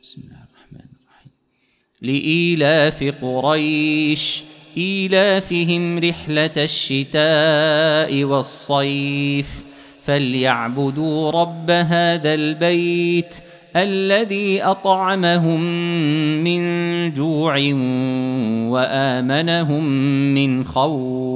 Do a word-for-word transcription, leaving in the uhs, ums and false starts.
بسم الله الرحمن الرحيم. لإيلاف قريش إيلافهم رحلة الشتاء والصيف فليعبدوا رب هذا البيت الذي أطعمهم من جوع وآمنهم من خوف.